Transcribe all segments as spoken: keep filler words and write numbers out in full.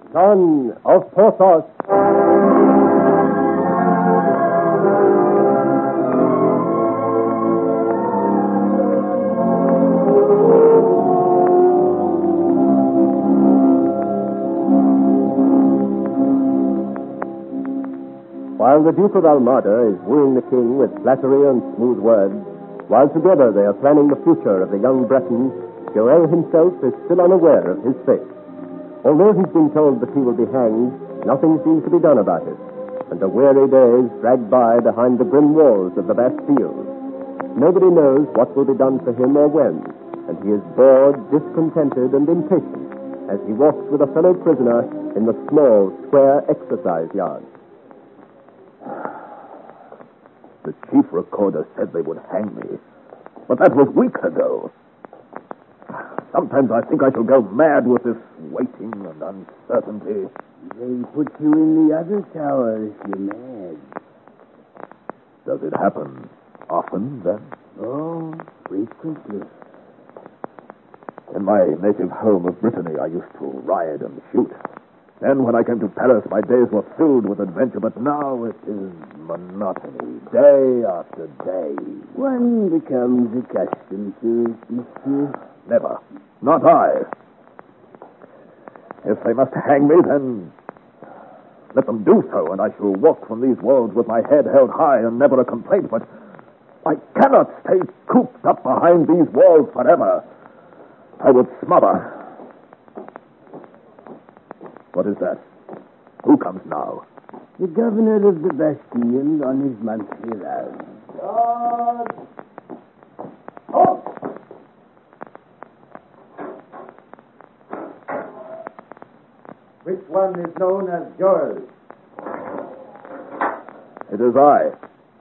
Son of Porthos. While the Duke of Almada is wooing the king with flattery and smooth words, while together they are planning the future of the young Breton, Joel himself is still unaware of his fate. Although he's been told that he will be hanged, nothing seems to be done about it, and the weary days drag by behind the grim walls of the Bastille. Nobody knows what will be done for him or when, and he is bored, discontented, and impatient as he walks with a fellow prisoner in the small, square exercise yard. The chief recorder said they would hang me, but that was weeks ago. Sometimes I think I shall go mad with this waiting and uncertainty. They put you in the other tower if you're mad. Does it happen often, then? Oh, frequently. In my native home of Brittany, I used to ride and shoot. Then when I came to Paris, my days were filled with adventure, but now it is monotony, day after day. One becomes accustomed to it, monsieur. Never. Not I. If they must hang me, then let them do so, and I shall walk from these walls with my head held high and never a complaint, but I cannot stay cooped up behind these walls forever. I would smother. What is that? Who comes now? The governor of the Bastille on his monthly round. God! Oh! Which one is known as Joel? It is I.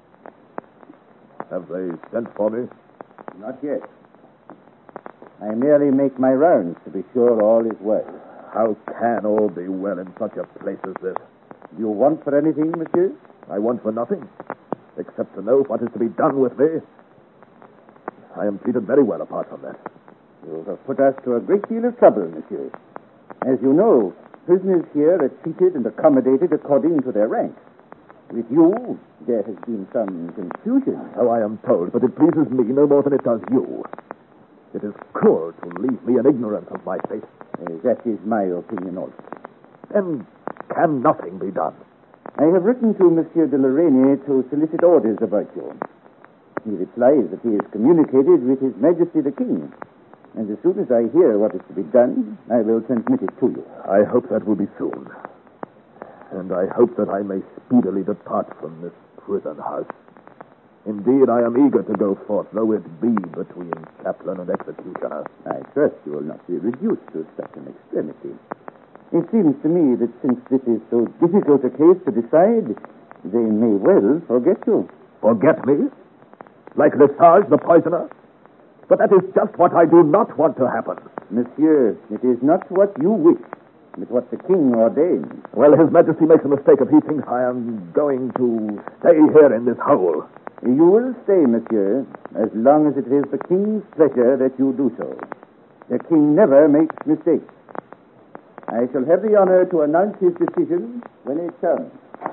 Have they sent for me? Not yet. I merely make my rounds to be sure all is well. How can all be well in such a place as this? Do you want for anything, monsieur? I want for nothing, except to know what is to be done with me. I am treated very well apart from that. You have put us to a great deal of trouble, monsieur. As you know, prisoners here are treated and accommodated according to their ranks. With you, there has been some confusion. So I am told, but it pleases me no more than it does you. It is cruel to leave me in ignorance of my fate. Uh, that is my opinion also. Then can nothing be done? I have written to Monsieur de Lorraine to solicit orders about you. He replies that he has communicated with His Majesty the King. And as soon as I hear what is to be done, I will transmit it to you. I hope that will be soon. And I hope that I may speedily depart from this prison house. Indeed, I am eager to go forth, though it be between chaplain and executioner. I trust you will not be reduced to such an extremity. It seems to me that since this is so difficult a case to decide, they may well forget you. Forget me? Like Lesage, the poisoner? But that is just what I do not want to happen. Monsieur, it is not what you wish, but what the king ordains. Well, His Majesty makes a mistake if he thinks I am going to stay here in this hole. You will stay, monsieur, as long as it is the king's pleasure that you do so. The king never makes mistakes. I shall have the honor to announce his decision when it comes.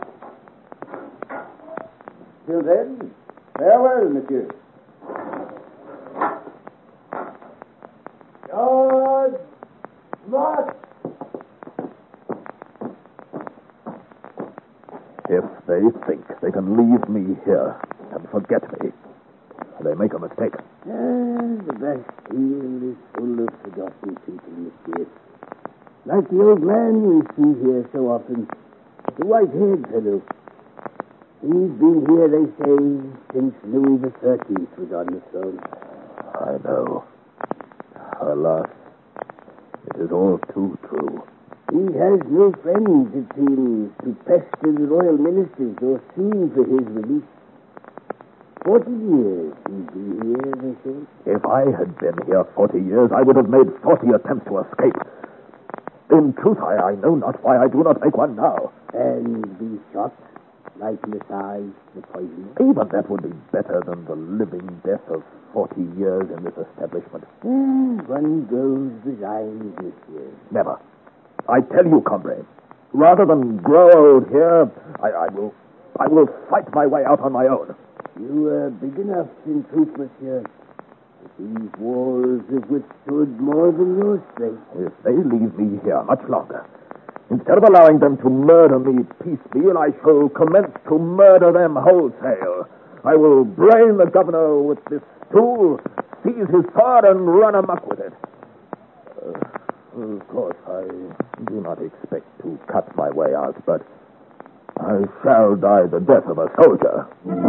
Till then, farewell, monsieur. God! March! If they think they can leave me here and forget me, they make a mistake. Ah, the Bastille is full of forgotten people, monsieur. Like the old man we see here so often, the white-haired fellow. He's been here, they say, since Louis the thirteenth was on the throne. I know. Alas, it is all too true. He has no friends, it seems, to pester the royal ministers or sue for his release. Forty years he's been here, they say. If I had been here forty years, I would have made forty attempts to escape. In truth, I, I know not why I do not make one now. And be shot, like Lesage, the poisoner. Even that would be better than the living death of forty years in this establishment. Ah, one grows resigned, monsieur. Never. I tell you, comrade, rather than grow old here, I, I will I will fight my way out on my own. You are big enough, in truth, monsieur. But these walls have withstood more than your strength. If they leave me here much longer, instead of allowing them to murder me piecemeal, I shall commence to murder them wholesale. I will brain the governor with this stool, seize his sword, and run amok with it. Uh, of course, I do not expect to cut my way out, but I shall die the death of a soldier.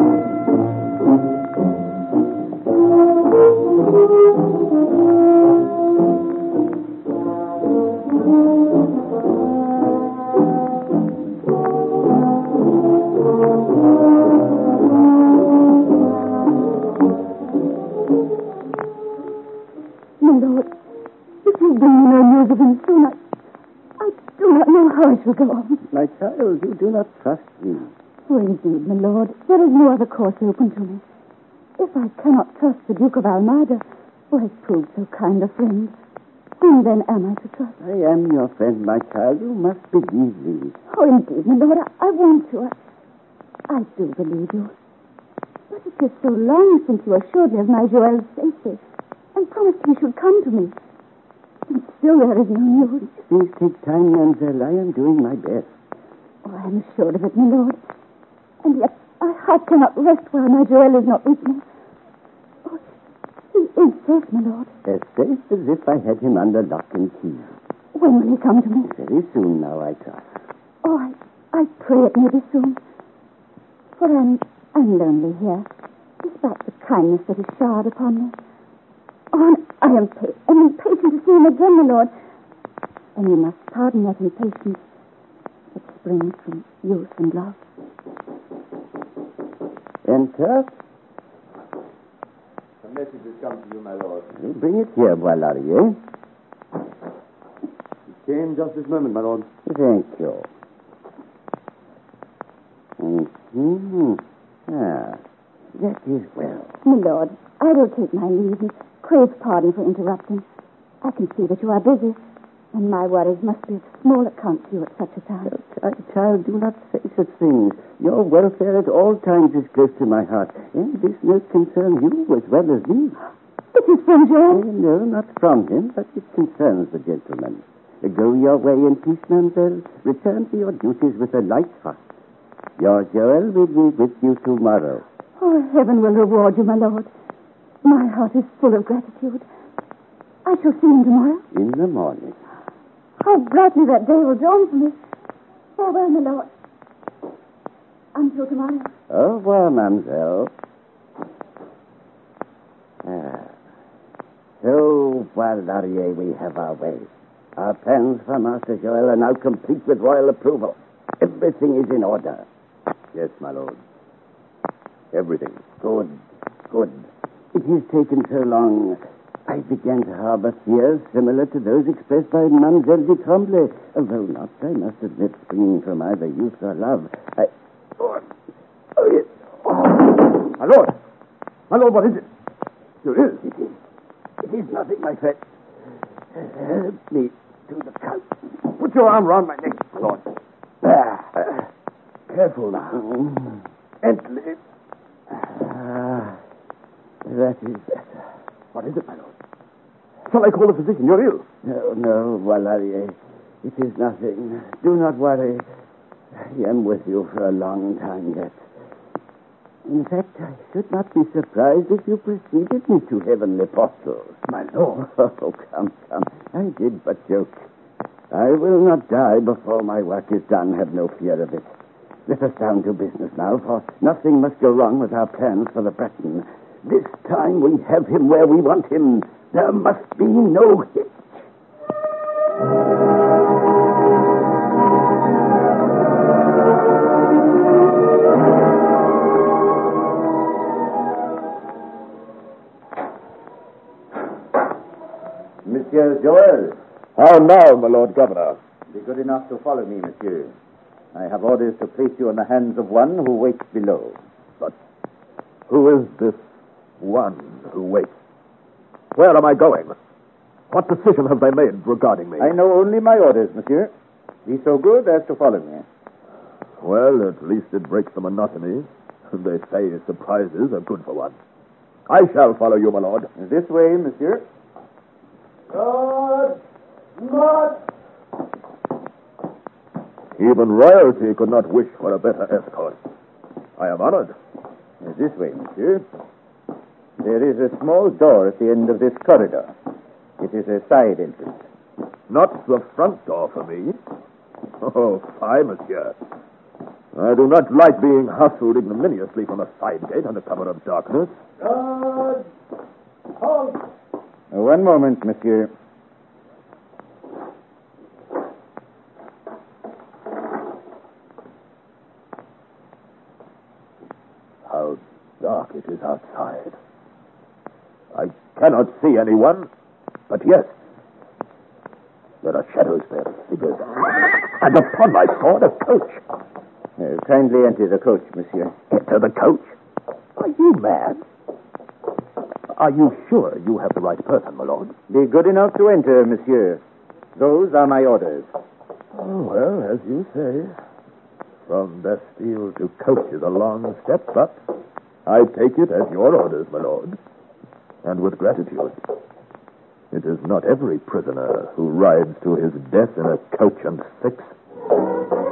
Go on. My child, you do not trust me. Oh, indeed, my lord. There is no other course open to me. If I cannot trust the Duke of Almada, who has proved so kind a friend, whom then am I to trust? I am your friend, my child. You must believe me. Oh, indeed, my lord. I, I want to. I, I do believe you. But it is so long since you assured me of my Joel's safety and promised he should come to me. And still there is no news. Things take time, Mademoiselle. I am doing my best. Oh, I am assured of it, my lord. And yet my heart cannot rest while my Joel is not with me. Oh, he is safe, my lord. As safe as if I had him under lock and key. When will he come to me? Very soon now, I trust. Oh, I, I pray it may be soon. For I'm, I'm lonely here, despite the kindness that is showered upon me. Oh, I am pa- I'm impatient to see him again, my lord. And you must pardon that impatience that springs from youth and love. Enter. A message has come to you, my lord. You bring it here, Boislardier. It came just this moment, my lord. Thank you. Mm-hmm. Ah, that is well. My lord, I will take my leave and crave pardon for interrupting. I can see that you are busy, and my worries must be of small account to you at such a time. Uh, child, do not say such things. Your welfare at all times is close to my heart, and this note concerns you as well as me. It is from Joel? Uh, no, not from him, but it concerns the gentleman. Uh, go your way in peace, mademoiselle. Return to your duties with a light heart. Your Joel will be with you tomorrow. Oh, heaven will reward you, my lord. My heart is full of gratitude. I shall see him tomorrow. In the morning. How brightly that day will dawn for me. Farewell, my lord. Until tomorrow. Au revoir, mademoiselle. Ah. So, Boislardier, we have our way. Our plans for Master Joel are now complete with royal approval. Everything is in order. Yes, my lord. Everything. Good, good. It has taken so long. I began to harbor fears similar to those expressed by Mademoiselle de Tremblay, although not, I must admit, springing from either youth or love. I... Oh, oh, yes. Oh. My lord! My lord, what is it? There is. It is. It is nothing, my friend. Help me to the couch. Put your arm round my neck, my lord. Ah. Careful now. Mm. Gently. Ah, that is better. What is it, my lord? Shall I call a physician? You're ill. No, no, Boislardier. It is nothing. Do not worry. I am with you for a long time yet. In fact, I should not be surprised if you preceded me to heavenly portals. My lord. Oh, come, come. I did but joke. I will not die before my work is done. Have no fear of it. Let us down to business now, for nothing must go wrong with our plans for the Breton. This time we have him where we want him. There must be no hitch. Monsieur Joel. How now, my lord governor? Be good enough to follow me, monsieur. I have orders to place you in the hands of one who waits below. But who is this one who waits? Where am I going? What decision have they made regarding me? I know only my orders, monsieur. Be so good as to follow me. Well, at least it breaks the monotony. They say surprises are good for one. I shall follow you, my lord. This way, monsieur. Guard! March! Even royalty could not wish for a better escort. I am honored. This way, monsieur. There is a small door at the end of this corridor. It is a side entrance. Not the front door for me. Oh, fie, monsieur. I do not like being hustled ignominiously from a side gate under cover of darkness. Guard! Halt! Uh, one moment, monsieur. How dark it is outside. I cannot see anyone, but yes, there are shadows there, figures. And upon my sword, a coach. Uh, kindly enter the coach, monsieur. Enter the coach? Are you mad? Are you sure you have the right person, my lord? Be good enough to enter, monsieur. Those are my orders. Oh, well, as you say. From Bastille to coach is a long step, but I take it as your orders, my lord. And with gratitude. It is not every prisoner who rides to his death in a coach and six.